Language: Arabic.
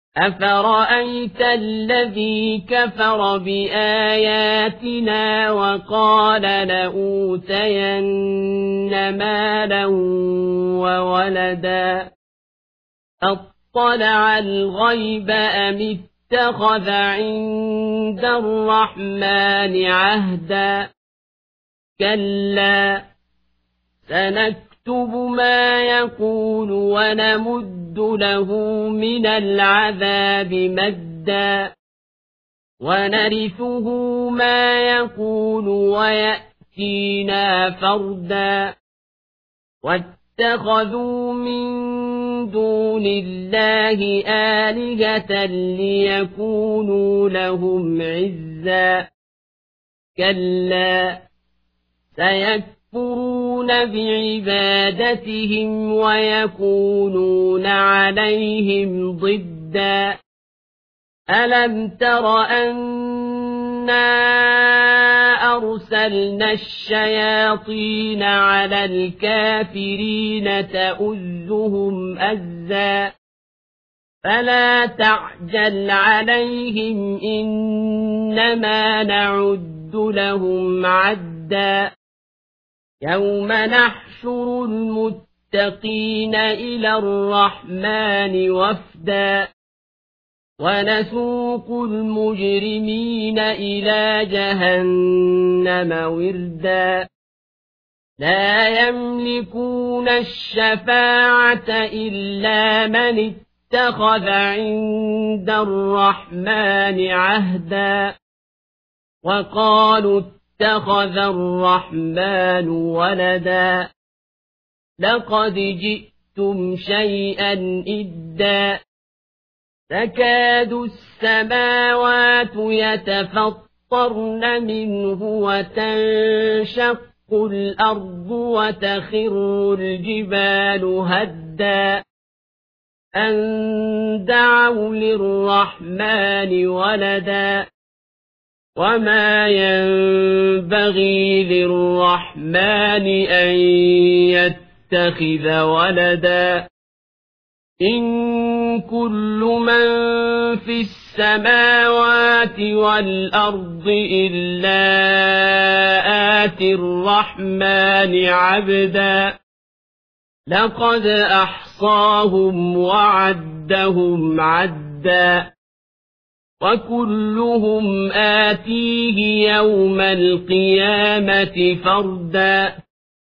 أفرأيت الذي كفر بآياتنا وقال لأوتين مالا وولدا أطلع الغيب أم اتخذ عند الرحمن عهدا كلا سنكتب ما يقول ونمد له من العذاب مدا ونرثه ما يقول ويأتينا فردا واتخذوا من دون الله آلهة ليكونوا لهم عزا كلا سيكفرون بعبادتهم ويكونون عليهم ضدا ألم تر أنا أرسلنا الشياطين على الكافرين تؤزهم أزا فلا تعجل عليهم إنما نعد لهم عدا يوم نحشر المتقين إلى الرحمن وفدا ونسوق المجرمين إلى جهنم وردا لا يملكون الشفاعة إلا من اتخذ عند الرحمن عهدا وقالوا اتخذ الرحمن ولدا لقد جئتم شيئا إدا تكاد السماوات يتفطرن منه وتنشق الأرض وتخر الجبال هدا أن دعوا للرحمن ولدا وما ينبغي للرحمن أن يتخذ ولدا إن كل من في السماوات والأرض إلا آتي الرحمن عبدا لقد أحصاهم وعدهم عدا وكلهم آتيه يوم القيامة فردا